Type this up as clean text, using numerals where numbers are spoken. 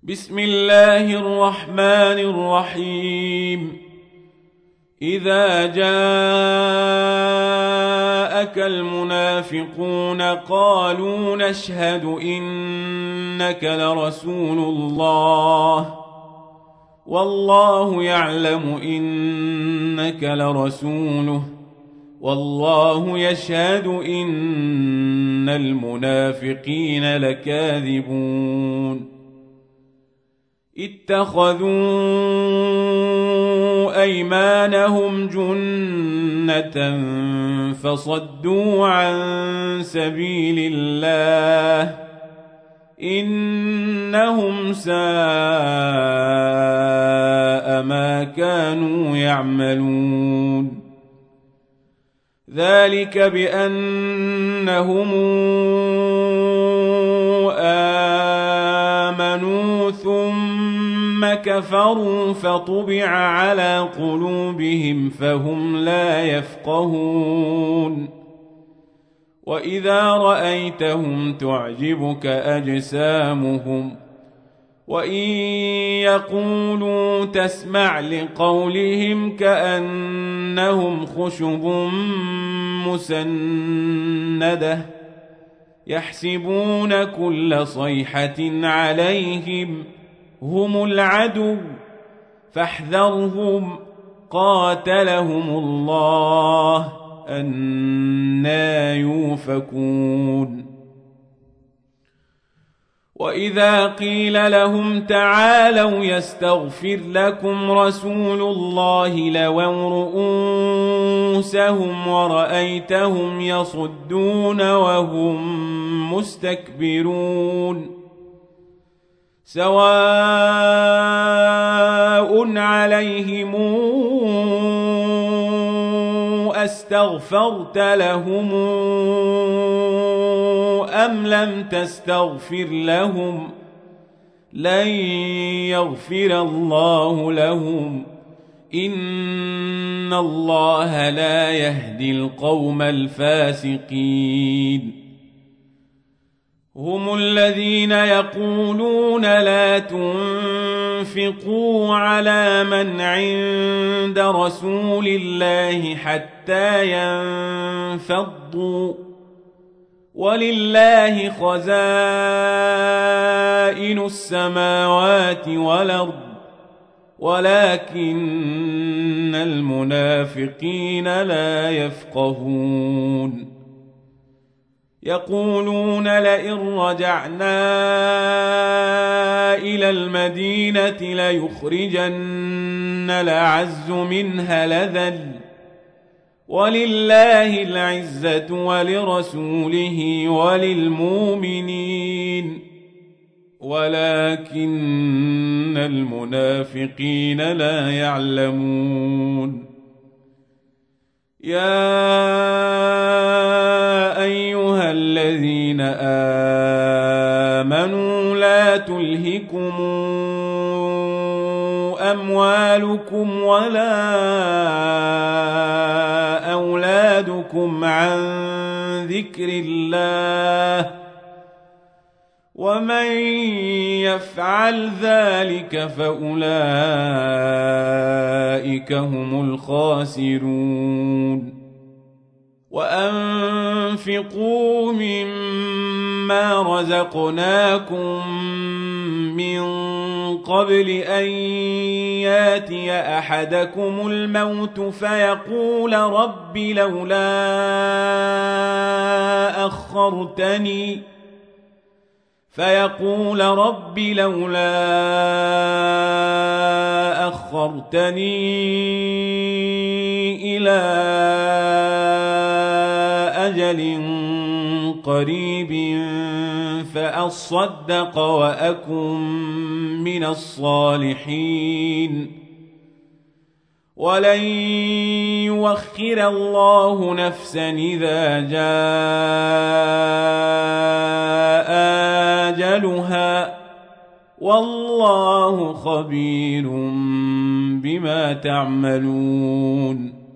بسم الله الرحمن الرحيم. إذا جاءك المنافقون قالوا نشهد إنك لرسول الله والله يعلم إنك لرسوله والله يشهد إن المنافقين لكاذبون. اتخذوا أيمانهم جنة فصدوا عن سبيل الله إنهم ساء ما كانوا يعملون. ذلك بأنهم آمنوا ثم كفروا فطبع على قلوبهم فهم لا يفقهون. وإذا رأيتهم تعجبك أجسامهم وإن يقولوا تسمع لقولهم كأنهم خشب مسندة يحسبون كل صيحة عليهم هم العدو فاحذرهم قاتلهم الله أنى يؤفكون. وإذا قيل لهم تعالوا يستغفر لكم رسول الله لووا رؤوسهم ورأيتهم يصدون وهم مستكبرون. سواء عليهم أستغفرت لهم أم لم تستغفر لهم لن يغفر الله لهم إن الله لا يهدي القوم الفاسقين. هم الذين يقولون لا تنفقوا على من عند رسول الله حتى ينفضوا ولله خزائن السماوات والأرض ولكن المنافقين لا يفقهون. يقولون لئن رجعنا إلى المدينة ليخرجن الأعز منها الأذل ولله العزة ولرسوله وللمؤمنين ولكن المنافقين لا يعلمون. يا أيها الذين آمنوا لا تلهكم أموالكم ولا أولادكم عن ذكر الله ومن يفعل ذلك فأولئك هم الخاسرون. وأنفقوا مما رزقناكم من قبل أن ياتي أحدكم الموت فيقول رب لولا أخرتني إلى أجل قريب فأصدق وأكن من الصالحين ولن يؤخر الله نفسا إذا جاء أجلها والله خبير بما تعملون.